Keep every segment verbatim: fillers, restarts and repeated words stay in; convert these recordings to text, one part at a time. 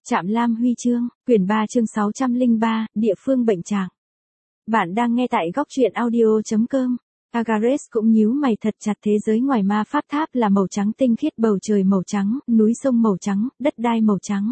Trạm Lam Huy chương, quyển ba chương sáu trăm lẻ ba, địa phương bệnh trạng. Bạn đang nghe tại góc truyện audio chấm com. Agares cũng nhíu mày thật chặt, thế giới ngoài ma pháp tháp là màu trắng tinh khiết, bầu trời màu trắng, núi sông màu trắng, đất đai màu trắng.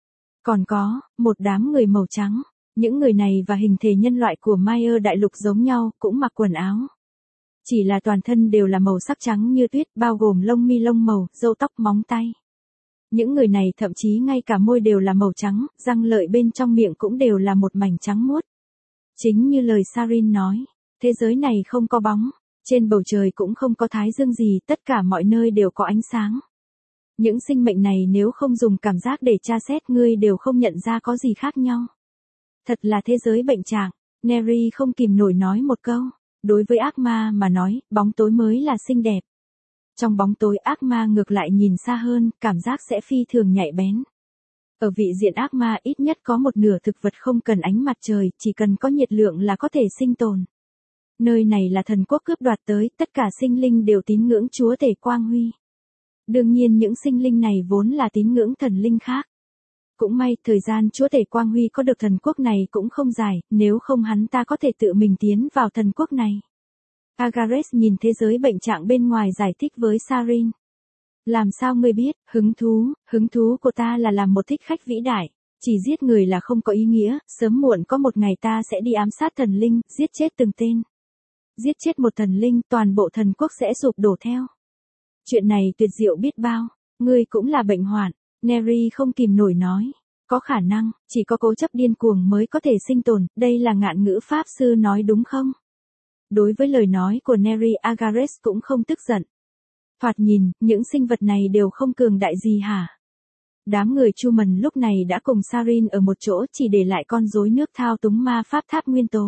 Còn có, một đám người màu trắng. Những người này và hình thể nhân loại của Mayer đại lục giống nhau, cũng mặc quần áo. Chỉ là toàn thân đều là màu sắc trắng như tuyết, bao gồm lông mi lông màu, râu tóc móng tay. Những người này thậm chí ngay cả môi đều là màu trắng, răng lợi bên trong miệng cũng đều là một mảnh trắng muốt. Chính như lời Sarin nói, thế giới này không có bóng, trên bầu trời cũng không có thái dương gì, tất cả mọi nơi đều có ánh sáng. Những sinh mệnh này nếu không dùng cảm giác để tra xét, ngươi đều không nhận ra có gì khác nhau. Thật là thế giới bệnh trạng, Neri không kìm nổi nói một câu. Đối với ác ma mà nói, bóng tối mới là xinh đẹp. Trong bóng tối, ác ma ngược lại nhìn xa hơn, cảm giác sẽ phi thường nhạy bén. Ở vị diện ác ma ít nhất có một nửa thực vật không cần ánh mặt trời, chỉ cần có nhiệt lượng là có thể sinh tồn. Nơi này là thần quốc cướp đoạt tới, tất cả sinh linh đều tín ngưỡng chúa tể Quang Huy. Đương nhiên những sinh linh này vốn là tín ngưỡng thần linh khác. Cũng may, thời gian chúa tể Quang Huy có được thần quốc này cũng không dài, nếu không hắn ta có thể tự mình tiến vào thần quốc này. Agares nhìn thế giới bệnh trạng bên ngoài giải thích với Sarin. Làm sao ngươi biết, hứng thú, hứng thú của ta là làm một thích khách vĩ đại. Chỉ giết người là không có ý nghĩa, sớm muộn có một ngày ta sẽ đi ám sát thần linh, giết chết từng tên. Giết chết một thần linh, toàn bộ thần quốc sẽ sụp đổ theo. Chuyện này tuyệt diệu biết bao, ngươi cũng là bệnh hoạn, Neri không kìm nổi nói. Có khả năng, chỉ có cố chấp điên cuồng mới có thể sinh tồn, đây là ngạn ngữ pháp sư nói đúng không? Đối với lời nói của Neri, Agares cũng không tức giận. Thoạt nhìn, những sinh vật này đều không cường đại gì hả? Đám người Truman lúc này đã cùng Sarin ở một chỗ, chỉ để lại con rối nước thao túng ma pháp tháp nguyên tố.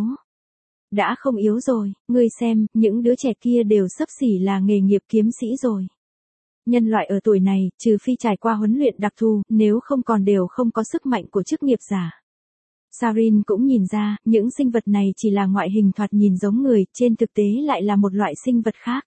Đã không yếu rồi, ngươi xem, những đứa trẻ kia đều xấp xỉ là nghề nghiệp kiếm sĩ rồi. Nhân loại ở tuổi này, trừ phi trải qua huấn luyện đặc thù, nếu không còn đều không có sức mạnh của chức nghiệp giả. Sarin cũng nhìn ra, những sinh vật này chỉ là ngoại hình thoạt nhìn giống người, trên thực tế lại là một loại sinh vật khác.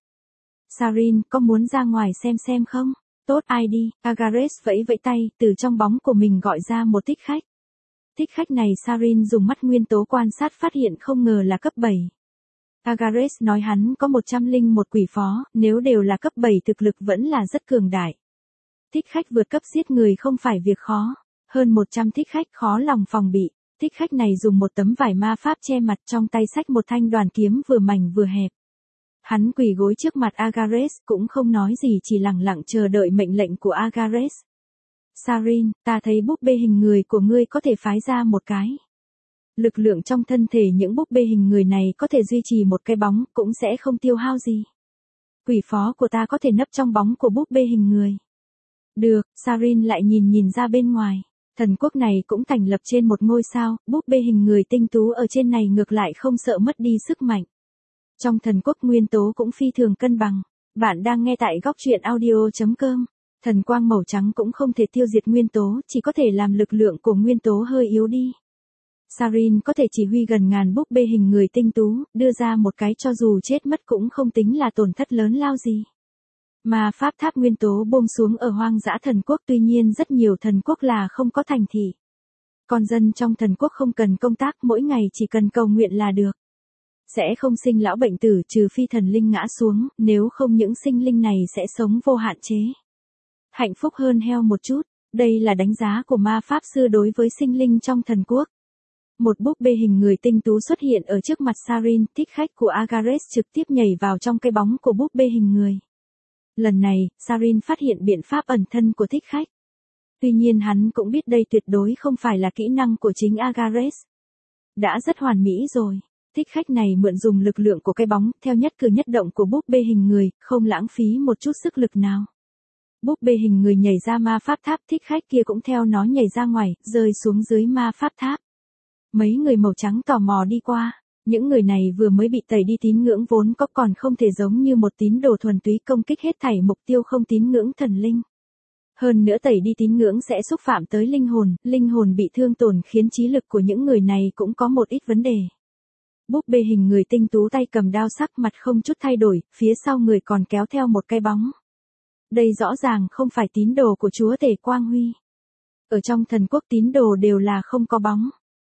Sarin, có muốn ra ngoài xem xem không? Tốt, ai đi, Agares vẫy vẫy tay, từ trong bóng của mình gọi ra một thích khách. Thích khách này Sarin dùng mắt nguyên tố quan sát phát hiện không ngờ là cấp bảy. Agares nói hắn có một trăm lẻ một quỷ phó, nếu đều là cấp bảy thực lực vẫn là rất cường đại. Thích khách vượt cấp giết người không phải việc khó, hơn một trăm thích khách khó lòng phòng bị. Thích khách này dùng một tấm vải ma pháp che mặt, trong tay xách một thanh đoàn kiếm vừa mảnh vừa hẹp. Hắn quỳ gối trước mặt Agares, cũng không nói gì, chỉ lặng lặng chờ đợi mệnh lệnh của Agares. Sarin, ta thấy búp bê hình người của ngươi có thể phái ra một cái. Lực lượng trong thân thể những búp bê hình người này có thể duy trì một cái bóng, cũng sẽ không tiêu hao gì. Quỷ phó của ta có thể nấp trong bóng của búp bê hình người. Được, Sarin lại nhìn nhìn ra bên ngoài. Thần quốc này cũng thành lập trên một ngôi sao, búp bê hình người tinh tú ở trên này ngược lại không sợ mất đi sức mạnh. Trong thần quốc nguyên tố cũng phi thường cân bằng. Bạn đang nghe tại góc truyện audio chấm com. Thần quang màu trắng cũng không thể tiêu diệt nguyên tố, chỉ có thể làm lực lượng của nguyên tố hơi yếu đi. Sarin có thể chỉ huy gần ngàn búp bê hình người tinh tú, đưa ra một cái cho dù chết mất cũng không tính là tổn thất lớn lao gì. Mà pháp tháp nguyên tố buông xuống ở hoang dã thần quốc, tuy nhiên rất nhiều thần quốc là không có thành thị. Con dân trong thần quốc không cần công tác, mỗi ngày chỉ cần cầu nguyện là được. Sẽ không sinh lão bệnh tử trừ phi thần linh ngã xuống, nếu không những sinh linh này sẽ sống vô hạn chế. Hạnh phúc hơn heo một chút, đây là đánh giá của ma pháp sư đối với sinh linh trong thần quốc. Một búp bê hình người tinh tú xuất hiện ở trước mặt Sarin, thích khách của Agares trực tiếp nhảy vào trong cái bóng của búp bê hình người. Lần này, Sarin phát hiện biện pháp ẩn thân của thích khách. Tuy nhiên hắn cũng biết đây tuyệt đối không phải là kỹ năng của chính Agares. Đã rất hoàn mỹ rồi. Thích khách này mượn dùng lực lượng của cái bóng, theo nhất cử nhất động của búp bê hình người, không lãng phí một chút sức lực nào. Búp bê hình người nhảy ra ma pháp tháp, thích khách kia cũng theo nó nhảy ra ngoài, rơi xuống dưới ma pháp tháp. Mấy người màu trắng tò mò đi qua. Những người này vừa mới bị tẩy đi tín ngưỡng vốn có, còn không thể giống như một tín đồ thuần túy công kích hết thảy mục tiêu không tín ngưỡng thần linh. Hơn nữa tẩy đi tín ngưỡng sẽ xúc phạm tới linh hồn, linh hồn bị thương tổn khiến trí lực của những người này cũng có một ít vấn đề. Búp bê hình người tinh tú tay cầm đao sắc, mặt không chút thay đổi, phía sau người còn kéo theo một cái bóng. Đây rõ ràng không phải tín đồ của chúa tể Quang Huy. Ở trong thần quốc tín đồ đều là không có bóng.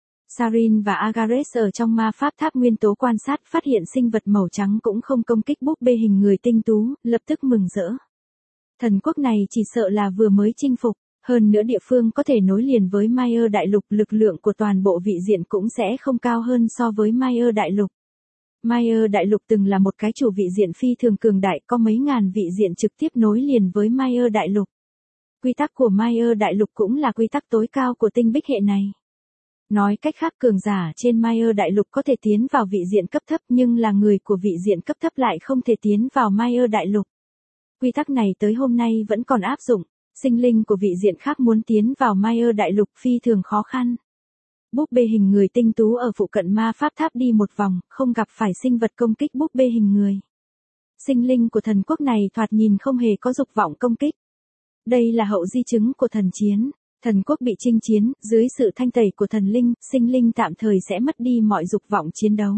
Sarin và Agares ở trong ma pháp tháp nguyên tố quan sát phát hiện sinh vật màu trắng cũng không công kích búp bê hình người tinh tú, lập tức mừng rỡ. Thần quốc này chỉ sợ là vừa mới chinh phục, hơn nữa địa phương có thể nối liền với Mayer đại lục, lực lượng của toàn bộ vị diện cũng sẽ không cao hơn so với Mayer đại lục. Mayer đại lục từng là một cái chủ vị diện phi thường cường đại, có mấy ngàn vị diện trực tiếp nối liền với Mayer đại lục. Quy tắc của Mayer đại lục cũng là quy tắc tối cao của tinh bích hệ này. Nói cách khác, cường giả trên Mayer đại lục có thể tiến vào vị diện cấp thấp, nhưng là người của vị diện cấp thấp lại không thể tiến vào Mayer đại lục. Quy tắc này tới hôm nay vẫn còn áp dụng, sinh linh của vị diện khác muốn tiến vào Mayer đại lục phi thường khó khăn. Búp bê hình người tinh tú ở phụ cận ma pháp tháp đi một vòng, không gặp phải sinh vật công kích búp bê hình người. Sinh linh của thần quốc này thoạt nhìn không hề có dục vọng công kích. Đây là hậu di chứng của thần chiến. Thần quốc bị chinh chiến, dưới sự thanh tẩy của thần linh, sinh linh tạm thời sẽ mất đi mọi dục vọng chiến đấu.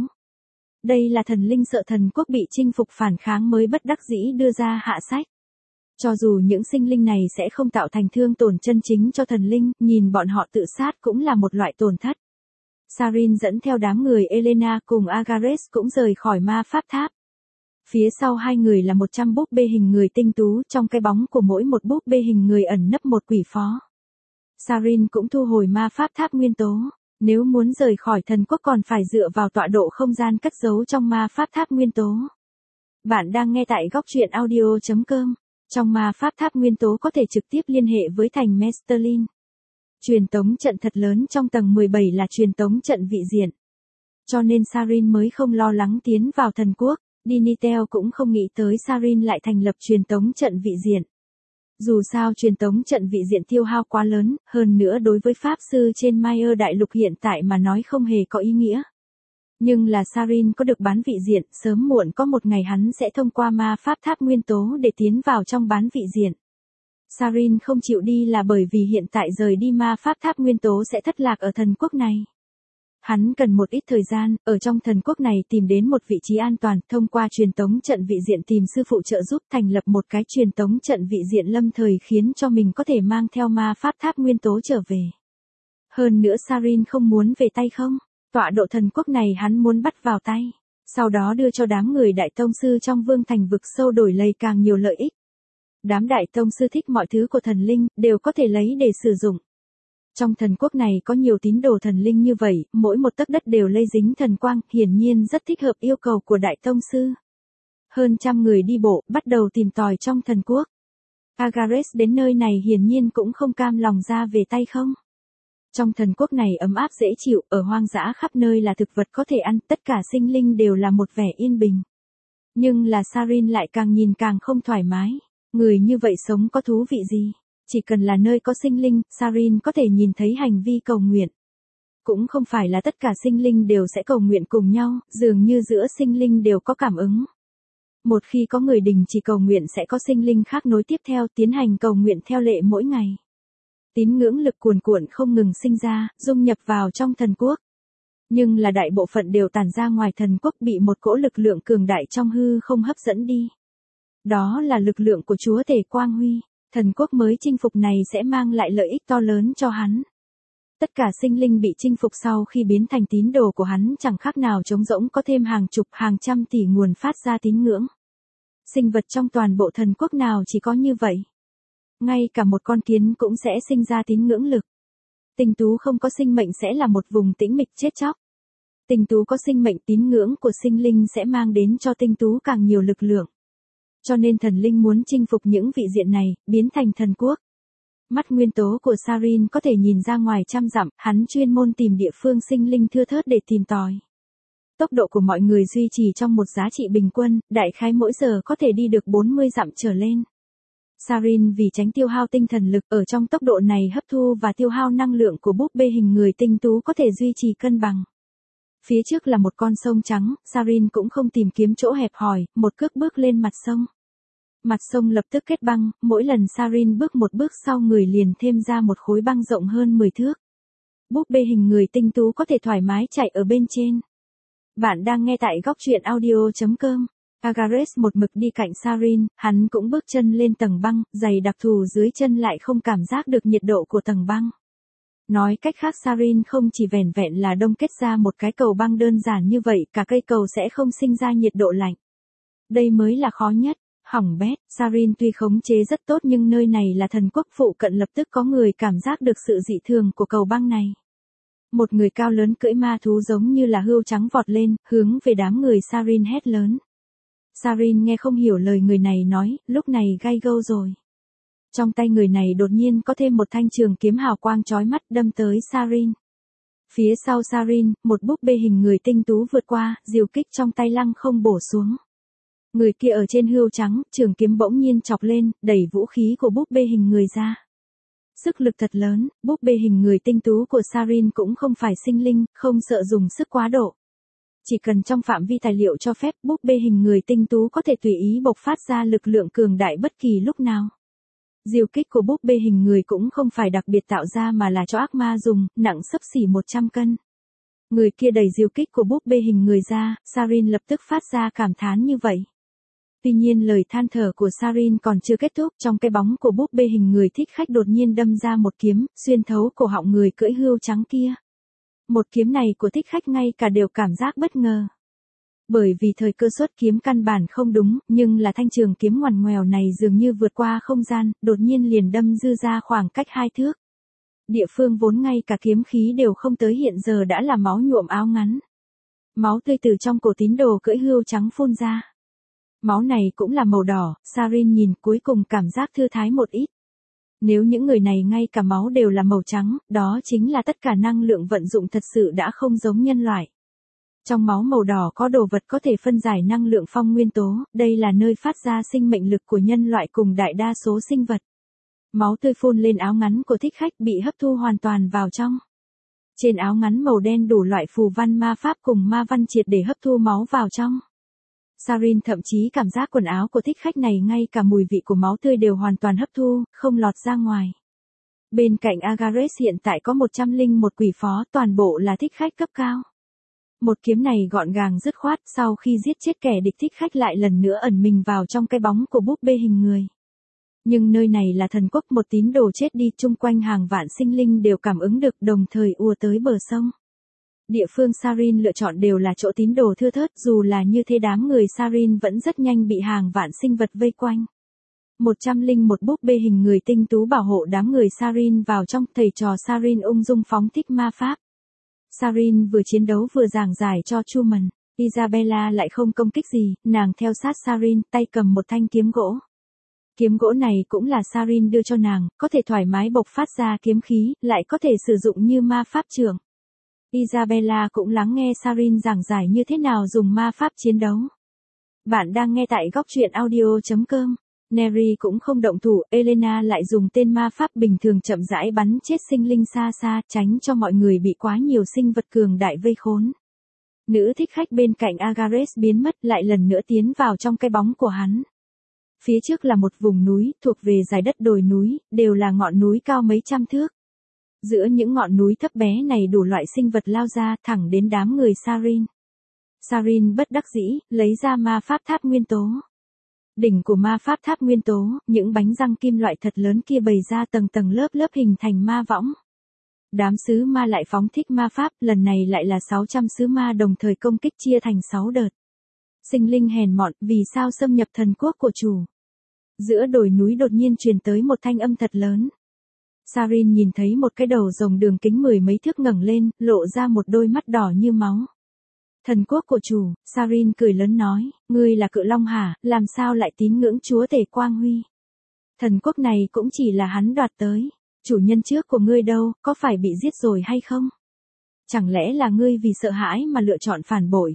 Đây là thần linh sợ thần quốc bị chinh phục phản kháng mới bất đắc dĩ đưa ra hạ sách. Cho dù những sinh linh này sẽ không tạo thành thương tổn chân chính cho thần linh, nhìn bọn họ tự sát cũng là một loại tổn thất. Sarin dẫn theo đám người Elena cùng Agares cũng rời khỏi ma pháp tháp. Phía sau hai người là một trăm búp bê hình người tinh tú, trong cái bóng của mỗi một búp bê hình người ẩn nấp một quỷ phó. Sarin cũng thu hồi ma pháp tháp nguyên tố. Nếu muốn rời khỏi thần quốc còn phải dựa vào tọa độ không gian cất giấu trong ma pháp tháp nguyên tố. Bạn đang nghe tại góc truyện audio chấm com. Trong ma pháp tháp nguyên tố có thể trực tiếp liên hệ với thành Mesterlin. Truyền tống trận thật lớn trong tầng mười bảy là truyền tống trận vị diện. Cho nên Sarin mới không lo lắng tiến vào thần quốc. Dinitel cũng không nghĩ tới Sarin lại thành lập truyền tống trận vị diện. Dù sao truyền tống trận vị diện tiêu hao quá lớn, hơn nữa đối với pháp sư trên Mayer đại lục hiện tại mà nói không hề có ý nghĩa. Nhưng là Sarin có được bán vị diện, sớm muộn có một ngày hắn sẽ thông qua ma pháp tháp nguyên tố để tiến vào trong bán vị diện. Sarin không chịu đi là bởi vì hiện tại rời đi ma pháp tháp nguyên tố sẽ thất lạc ở thần quốc này. Hắn cần một ít thời gian, ở trong thần quốc này tìm đến một vị trí an toàn, thông qua truyền tống trận vị diện tìm sư phụ trợ giúp thành lập một cái truyền tống trận vị diện lâm thời khiến cho mình có thể mang theo ma pháp tháp nguyên tố trở về. Hơn nữa Sarin không muốn về tay không, tọa độ thần quốc này hắn muốn bắt vào tay, sau đó đưa cho đám người đại tông sư trong vương thành vực sâu đổi lấy càng nhiều lợi ích. Đám đại tông sư thích mọi thứ của thần linh, đều có thể lấy để sử dụng. Trong thần quốc này có nhiều tín đồ thần linh như vậy, mỗi một tấc đất đều lây dính thần quang, hiển nhiên rất thích hợp yêu cầu của đại tông sư. Hơn trăm người đi bộ, bắt đầu tìm tòi trong thần quốc. Agares đến nơi này hiển nhiên cũng không cam lòng ra về tay không. Trong thần quốc này ấm áp dễ chịu, ở hoang dã khắp nơi là thực vật có thể ăn, tất cả sinh linh đều là một vẻ yên bình. Nhưng là Sarin lại càng nhìn càng không thoải mái, người như vậy sống có thú vị gì? Chỉ cần là nơi có sinh linh, Sarin có thể nhìn thấy hành vi cầu nguyện. Cũng không phải là tất cả sinh linh đều sẽ cầu nguyện cùng nhau, dường như giữa sinh linh đều có cảm ứng. Một khi có người đình chỉ cầu nguyện sẽ có sinh linh khác nối tiếp theo tiến hành cầu nguyện theo lệ mỗi ngày. Tín ngưỡng lực cuồn cuộn không ngừng sinh ra, dung nhập vào trong thần quốc. Nhưng là đại bộ phận đều tản ra ngoài thần quốc bị một cỗ lực lượng cường đại trong hư không hấp dẫn đi. Đó là lực lượng của Chúa Tể Quang Huy. Thần quốc mới chinh phục này sẽ mang lại lợi ích to lớn cho hắn. Tất cả sinh linh bị chinh phục sau khi biến thành tín đồ của hắn chẳng khác nào trống rỗng có thêm hàng chục hàng trăm tỷ nguồn phát ra tín ngưỡng. Sinh vật trong toàn bộ thần quốc nào chỉ có như vậy. Ngay cả một con kiến cũng sẽ sinh ra tín ngưỡng lực. Tinh tú không có sinh mệnh sẽ là một vùng tĩnh mịch chết chóc. Tinh tú có sinh mệnh, tín ngưỡng của sinh linh sẽ mang đến cho tinh tú càng nhiều lực lượng. Cho nên thần linh muốn chinh phục những vị diện này, biến thành thần quốc. Mắt nguyên tố của Sarin có thể nhìn ra ngoài trăm dặm, hắn chuyên môn tìm địa phương sinh linh thưa thớt để tìm tòi. Tốc độ của mọi người duy trì trong một giá trị bình quân, đại khái mỗi giờ có thể đi được bốn mươi dặm trở lên. Sarin vì tránh tiêu hao tinh thần lực ở trong tốc độ này hấp thu và tiêu hao năng lượng của búp bê hình người tinh tú có thể duy trì cân bằng. Phía trước là một con sông trắng, Sarin cũng không tìm kiếm chỗ hẹp hòi, một cước bước lên mặt sông. Mặt sông lập tức kết băng, mỗi lần Sarin bước một bước sau người liền thêm ra một khối băng rộng hơn mười thước. Búp bê hình người tinh tú có thể thoải mái chạy ở bên trên. Bạn đang nghe tại góc truyện audio chấm com. Agares một mực đi cạnh Sarin, hắn cũng bước chân lên tầng băng, giày đặc thù dưới chân lại không cảm giác được nhiệt độ của tầng băng. Nói cách khác Sarin không chỉ vẻn vẹn là đông kết ra một cái cầu băng đơn giản như vậy, cả cây cầu sẽ không sinh ra nhiệt độ lạnh. Đây mới là khó nhất. Hỏng bét, Sarin tuy khống chế rất tốt nhưng nơi này là thần quốc phụ cận, lập tức có người cảm giác được sự dị thường của cầu băng này. Một người cao lớn cưỡi ma thú giống như là hươu trắng vọt lên, hướng về đám người Sarin hét lớn. Sarin nghe không hiểu lời người này nói, lúc này gai gâu rồi. Trong tay người này đột nhiên có thêm một thanh trường kiếm hào quang chói mắt đâm tới Sarin. Phía sau Sarin, một búp bê hình người tinh tú vượt qua, diều kích trong tay lăng không bổ xuống. Người kia ở trên hươu trắng, trường kiếm bỗng nhiên chọc lên, đẩy vũ khí của búp bê hình người ra. Sức lực thật lớn, búp bê hình người tinh tú của Sarin cũng không phải sinh linh, không sợ dùng sức quá độ. Chỉ cần trong phạm vi tài liệu cho phép, búp bê hình người tinh tú có thể tùy ý bộc phát ra lực lượng cường đại bất kỳ lúc nào. Diều kích của búp bê hình người cũng không phải đặc biệt tạo ra mà là cho ác ma dùng, nặng xấp xỉ một trăm cân. Người kia đẩy diều kích của búp bê hình người ra, Sarin lập tức phát ra cảm thán như vậy. Tuy nhiên lời than thở của Sarin còn chưa kết thúc, trong cái bóng của búp bê hình người thích khách đột nhiên đâm ra một kiếm, xuyên thấu cổ họng người cưỡi hươu trắng kia. Một kiếm này của thích khách ngay cả đều cảm giác bất ngờ. Bởi vì thời cơ xuất kiếm căn bản không đúng, nhưng là thanh trường kiếm ngoằn ngoèo này dường như vượt qua không gian, đột nhiên liền đâm dư ra khoảng cách hai thước. Địa phương vốn ngay cả kiếm khí đều không tới hiện giờ đã là máu nhuộm áo ngắn. Máu tươi từ trong cổ tín đồ cưỡi hươu trắng phun ra. Máu này cũng là màu đỏ, Sarin nhìn cuối cùng cảm giác thư thái một ít. Nếu những người này ngay cả máu đều là màu trắng, đó chính là tất cả năng lượng vận dụng thật sự đã không giống nhân loại. Trong máu màu đỏ có đồ vật có thể phân giải năng lượng phong nguyên tố, đây là nơi phát ra sinh mệnh lực của nhân loại cùng đại đa số sinh vật. Máu tươi phun lên áo ngắn của thích khách bị hấp thu hoàn toàn vào trong. Trên áo ngắn màu đen đủ loại phù văn ma pháp cùng ma văn triệt để hấp thu máu vào trong. Sarin thậm chí cảm giác quần áo của thích khách này ngay cả mùi vị của máu tươi đều hoàn toàn hấp thu, không lọt ra ngoài. Bên cạnh Agares hiện tại có một trăm lẻ một quỷ phó, toàn bộ là thích khách cấp cao. Một kiếm này gọn gàng dứt khoát, sau khi giết chết kẻ địch thích khách lại lần nữa ẩn mình vào trong cái bóng của búp bê hình người. Nhưng nơi này là thần quốc, một tín đồ chết đi, chung quanh hàng vạn sinh linh đều cảm ứng được, đồng thời ùa tới bờ sông. Địa phương Sarin lựa chọn đều là chỗ tín đồ thưa thớt, dù là như thế đám người Sarin vẫn rất nhanh bị hàng vạn sinh vật vây quanh. một trăm lẻ một búp bê hình người tinh tú bảo hộ đám người Sarin vào trong, thầy trò Sarin ung dung phóng thích ma pháp. Sarin vừa chiến đấu vừa giảng giải cho Truman, Isabella lại không công kích gì, nàng theo sát Sarin, tay cầm một thanh kiếm gỗ. Kiếm gỗ này cũng là Sarin đưa cho nàng, có thể thoải mái bộc phát ra kiếm khí, lại có thể sử dụng như ma pháp trường. Isabella cũng lắng nghe Sarin giảng giải như thế nào dùng ma pháp chiến đấu. Bạn đang nghe tại góc truyện audio chấm com. Neri cũng không động thủ, Elena lại dùng tên ma pháp bình thường chậm rãi bắn chết sinh linh xa xa, tránh cho mọi người bị quá nhiều sinh vật cường đại vây khốn. Nữ thích khách bên cạnh Agares biến mất, lại lần nữa tiến vào trong cái bóng của hắn. Phía trước là một vùng núi, thuộc về dải đất đồi núi, đều là ngọn núi cao mấy trăm thước. Giữa những ngọn núi thấp bé này đủ loại sinh vật lao ra, thẳng đến đám người Sarin. Sarin bất đắc dĩ, lấy ra ma pháp tháp nguyên tố. Đỉnh của ma pháp tháp nguyên tố, những bánh răng kim loại thật lớn kia bày ra tầng tầng lớp lớp hình thành ma võng. Đám sứ ma lại phóng thích ma pháp, lần này lại là sáu trăm sứ ma đồng thời công kích chia thành sáu đợt. Sinh linh hèn mọn, vì sao xâm nhập thần quốc của chủ? Giữa đồi núi đột nhiên truyền tới một thanh âm thật lớn. Sarin nhìn thấy một cái đầu rồng đường kính mười mấy thước ngẩng lên, lộ ra một đôi mắt đỏ như máu. Thần quốc của chủ, Sarin cười lớn nói, ngươi là cự long hả, làm sao lại tín ngưỡng chúa tể Quang Huy? Thần quốc này cũng chỉ là hắn đoạt tới, chủ nhân trước của ngươi đâu, có phải bị giết rồi hay không? Chẳng lẽ là ngươi vì sợ hãi mà lựa chọn phản bội?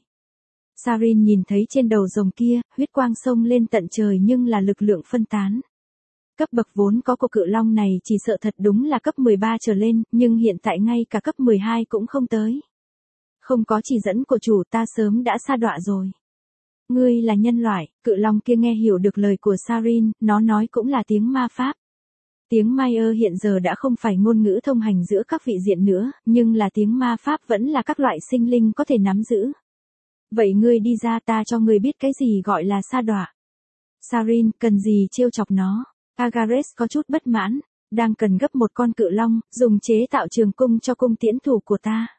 Sarin nhìn thấy trên đầu rồng kia, huyết quang sông lên tận trời nhưng là lực lượng phân tán. Cấp bậc vốn có của cự long này chỉ sợ thật đúng là cấp mười ba trở lên, nhưng hiện tại ngay cả cấp mười hai cũng không tới. Không có chỉ dẫn của chủ ta sớm đã sa đọa rồi. Ngươi là nhân loại, cự long kia nghe hiểu được lời của Sarin, nó nói cũng là tiếng ma pháp. Tiếng Maya hiện giờ đã không phải ngôn ngữ thông hành giữa các vị diện nữa, nhưng là tiếng ma pháp vẫn là các loại sinh linh có thể nắm giữ. Vậy ngươi đi ra, ta cho ngươi biết cái gì gọi là sa đọa. Sarin, cần gì trêu chọc nó. Agares có chút bất mãn, đang cần gấp một con cự long, dùng chế tạo trường cung cho cung tiễn thủ của ta.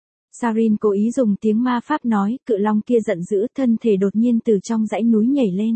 Sarin cố ý dùng tiếng ma pháp nói, cự long kia giận dữ, thân thể đột nhiên từ trong dãy núi nhảy lên.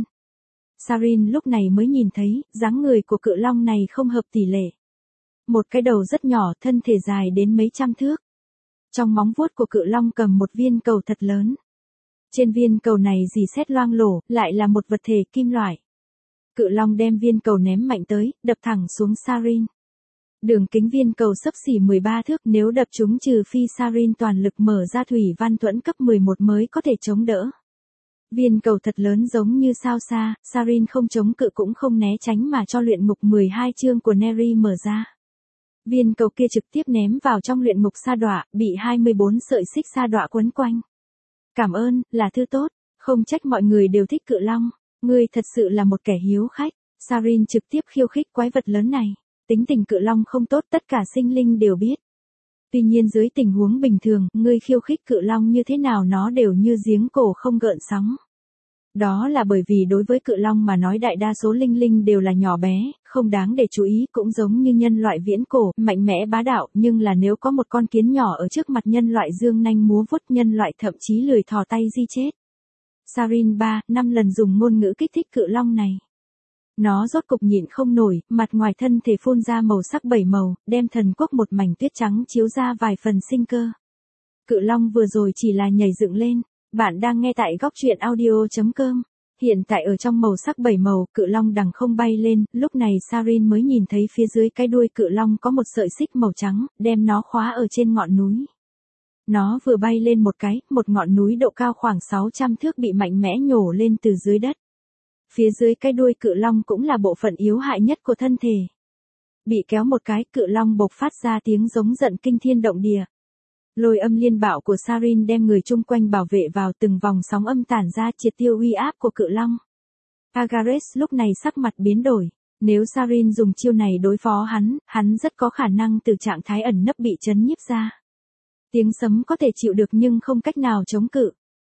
Sarin lúc này mới nhìn thấy, dáng người của cự long này không hợp tỷ lệ. Một cái đầu rất nhỏ, thân thể dài đến mấy trăm thước. Trong móng vuốt của cự long cầm một viên cầu thật lớn. Trên viên cầu này rỉ sét loang lổ, lại là một vật thể kim loại. Cự long đem viên cầu ném mạnh tới, đập thẳng xuống Sarin. Đường kính viên cầu xấp xỉ mười ba thước, nếu đập trúng trừ phi Sarin toàn lực mở ra thủy văn thuẫn cấp mười một mới có thể chống đỡ. Viên cầu thật lớn giống như sao xa, Sarin không chống cự cũng không né tránh mà cho luyện ngục mười hai chương của Neri mở ra. Viên cầu kia trực tiếp ném vào trong luyện ngục sa đọa, bị hai mươi bốn sợi xích sa đọa quấn quanh. Cảm ơn, là thứ tốt, không trách mọi người đều thích cự long, ngươi thật sự là một kẻ hiếu khách. Sarin trực tiếp khiêu khích quái vật lớn này, tính tình cự long không tốt tất cả sinh linh đều biết. Tuy nhiên dưới tình huống bình thường, ngươi khiêu khích cự long như thế nào nó đều như giếng cổ không gợn sóng. Đó là bởi vì đối với cự long mà nói đại đa số linh linh đều là nhỏ bé, không đáng để chú ý, cũng giống như nhân loại viễn cổ, mạnh mẽ bá đạo, nhưng là nếu có một con kiến nhỏ ở trước mặt nhân loại dương nanh múa vuốt, nhân loại thậm chí lười thò tay di chết. Sarin ba, năm lần dùng ngôn ngữ kích thích cự long này. Nó rốt cục nhịn không nổi, mặt ngoài thân thể phun ra màu sắc bảy màu, đem thần quốc một mảnh tuyết trắng chiếu ra vài phần sinh cơ. Cự long vừa rồi chỉ là nhảy dựng lên. Bạn đang nghe tại góc truyện audio chấm com. Hiện tại ở trong màu sắc bảy màu, cự long đằng không bay lên, lúc này Sarin mới nhìn thấy phía dưới cái đuôi cự long có một sợi xích màu trắng, đem nó khóa ở trên ngọn núi. Nó vừa bay lên một cái, một ngọn núi độ cao khoảng sáu trăm thước bị mạnh mẽ nhổ lên từ dưới đất. Phía dưới cái đuôi cự long cũng là bộ phận yếu hại nhất của thân thể. Bị kéo một cái, cự long bộc phát ra tiếng giống giận kinh thiên động địa. Lôi âm liên bạo của Sarin đem người chung quanh bảo vệ vào, từng vòng sóng âm tản ra triệt tiêu uy áp của cự long. Agares lúc này sắc mặt biến đổi, nếu Sarin dùng chiêu này đối phó hắn, hắn rất có khả năng từ trạng thái ẩn nấp bị chấn nhiếp ra. Tiếng sấm có thể chịu được nhưng không cách nào chống cự.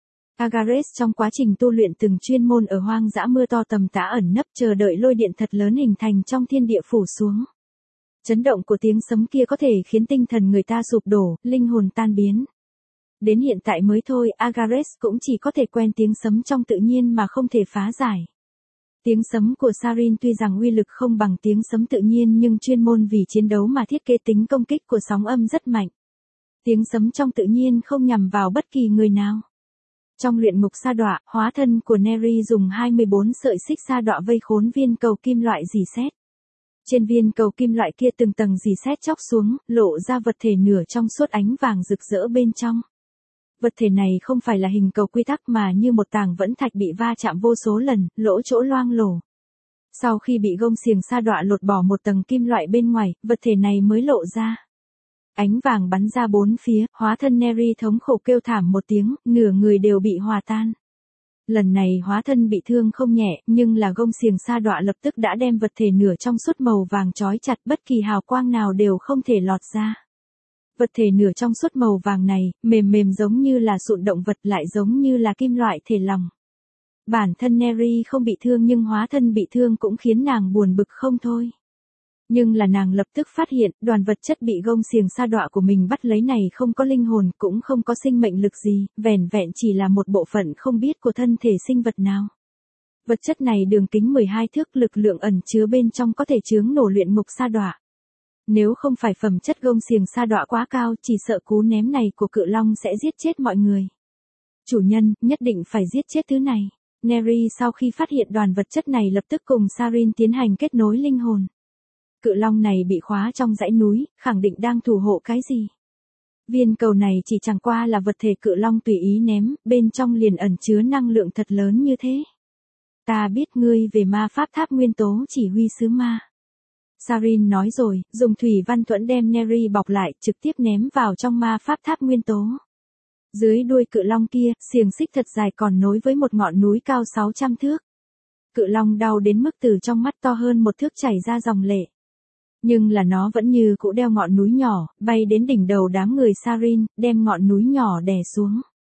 Agares trong quá trình tu luyện từng chuyên môn ở hoang dã mưa to tầm tã ẩn nấp chờ đợi lôi điện thật lớn hình thành trong thiên địa phủ xuống. Chấn động của tiếng sấm kia có thể khiến tinh thần người ta sụp đổ, linh hồn tan biến. Đến hiện tại mới thôi, Agares cũng chỉ có thể quen tiếng sấm trong tự nhiên mà không thể phá giải. Tiếng sấm của Sarin tuy rằng uy lực không bằng tiếng sấm tự nhiên nhưng chuyên môn vì chiến đấu mà thiết kế tính công kích của sóng âm rất mạnh. Tiếng sấm trong tự nhiên không nhằm vào bất kỳ người nào. Trong luyện ngục sa đọa, hóa thân của Neri dùng hai mươi bốn sợi xích sa đọa vây khốn viên cầu kim loại rỉ sét. Trên viên cầu kim loại kia từng tầng rỉ sét chóc xuống, lộ ra vật thể nửa trong suốt ánh vàng rực rỡ bên trong. Vật thể này không phải là hình cầu quy tắc mà như một tảng vẫn thạch bị va chạm vô số lần, lỗ chỗ loang lổ. Sau khi bị gông xiềng sa đọa lột bỏ một tầng kim loại bên ngoài, vật thể này mới lộ ra. Ánh vàng bắn ra bốn phía, hóa thân Neri thống khổ kêu thảm một tiếng, nửa người đều bị hòa tan. Lần này hóa thân bị thương không nhẹ, nhưng là gông xiềng sa đọa lập tức đã đem vật thể nửa trong suốt màu vàng trói chặt, bất kỳ hào quang nào đều không thể lọt ra. Vật thể nửa trong suốt màu vàng này, mềm mềm giống như là sụn động vật lại giống như là kim loại thể lòng. Bản thân Neri không bị thương nhưng hóa thân bị thương cũng khiến nàng buồn bực không thôi. Nhưng là nàng lập tức phát hiện, đoàn vật chất bị gông xiềng sa đọa của mình bắt lấy này không có linh hồn, cũng không có sinh mệnh lực gì, vẻn vẹn chỉ là một bộ phận không biết của thân thể sinh vật nào. Vật chất này đường kính mười hai thước, lực lượng ẩn chứa bên trong có thể chướng nổ luyện ngục sa đọa. Nếu không phải phẩm chất gông xiềng sa đọa quá cao, chỉ sợ cú ném này của cự long sẽ giết chết mọi người. Chủ nhân, nhất định phải giết chết thứ này. Neri sau khi phát hiện đoàn vật chất này lập tức cùng Sarin tiến hành kết nối linh hồn. Cự long này bị khóa trong dãy núi, khẳng định đang thủ hộ cái gì. Viên cầu này chỉ chẳng qua là vật thể cự long tùy ý ném, bên trong liền ẩn chứa năng lượng thật lớn như thế. Ta biết ngươi về ma pháp tháp nguyên tố chỉ huy sứ ma. Sarin nói rồi, dùng thủy văn thuẫn đem Neri bọc lại, trực tiếp ném vào trong ma pháp tháp nguyên tố. Dưới đuôi cự long kia, xiềng xích thật dài còn nối với một ngọn núi cao sáu trăm thước. Cự long đau đến mức từ trong mắt to hơn một thước chảy ra dòng lệ. Nhưng là nó vẫn như cũ đeo ngọn núi nhỏ, bay đến đỉnh đầu đám người Sarin, đem ngọn núi nhỏ đè xuống.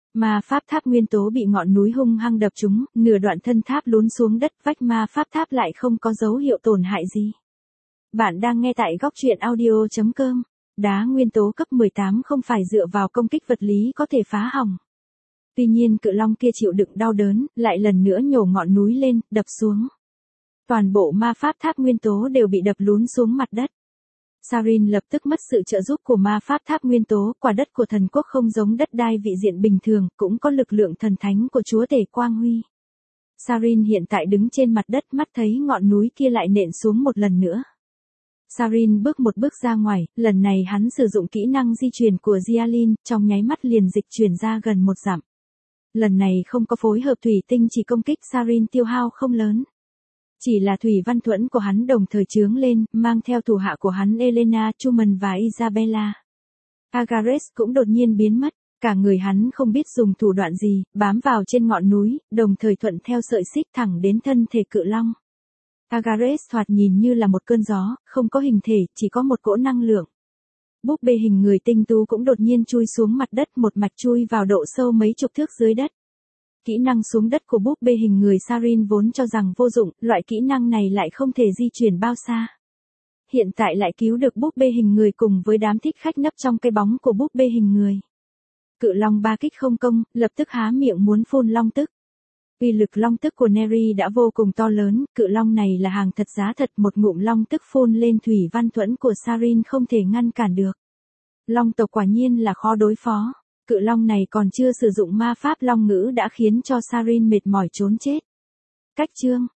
Ma pháp tháp nguyên tố bị ngọn núi hung hăng đập trúng, nửa đoạn thân tháp lún xuống đất, vách ma pháp tháp lại không có dấu hiệu tổn hại gì. Bạn đang nghe tại góc truyện audio chấm com. Đá nguyên tố cấp mười tám không phải dựa vào công kích vật lý có thể phá hỏng. Tuy nhiên cự long kia chịu đựng đau đớn, lại lần nữa nhổ ngọn núi lên, đập xuống. Toàn bộ ma pháp tháp nguyên tố đều bị đập lún xuống mặt đất. Sarin lập tức mất sự trợ giúp của ma pháp tháp nguyên tố, quả đất của thần quốc không giống đất đai vị diện bình thường, cũng có lực lượng thần thánh của chúa tể quang huy. Sarin hiện tại đứng trên mặt đất, mắt thấy ngọn núi kia lại nện xuống một lần nữa. Sarin bước một bước ra ngoài, lần này hắn sử dụng kỹ năng di chuyển của Jialin, trong nháy mắt liền dịch chuyển ra gần một dặm. Lần này không có phối hợp thủy tinh chỉ công kích, Sarin tiêu hao không lớn. Chỉ là thủy văn thuẫn của hắn đồng thời chướng lên, mang theo thủ hạ của hắn Elena, Truman và Isabella. Agares cũng đột nhiên biến mất, cả người hắn không biết dùng thủ đoạn gì, bám vào trên ngọn núi, đồng thời thuận theo sợi xích thẳng đến thân thể cự long. Agares thoạt nhìn như là một cơn gió, không có hình thể, chỉ có một cỗ năng lượng. Búp bê hình người tinh tú cũng đột nhiên chui xuống mặt đất, một mạch chui vào độ sâu mấy chục thước dưới đất. Kỹ năng xuống đất của búp bê hình người Sarin vốn cho rằng vô dụng, loại kỹ năng này lại không thể di chuyển bao xa. Hiện tại lại cứu được búp bê hình người cùng với đám thích khách nấp trong cái bóng của búp bê hình người. Cự long ba kích không công, lập tức há miệng muốn phun long tức. Uy lực long tức của Neri đã vô cùng to lớn, cự long này là hàng thật giá thật, một ngụm long tức phun lên thủy văn thuẫn của Sarin không thể ngăn cản được. Long tộc quả nhiên là khó đối phó. Cự long này còn chưa sử dụng ma pháp long ngữ đã khiến cho Sarin mệt mỏi trốn chết. Cách chương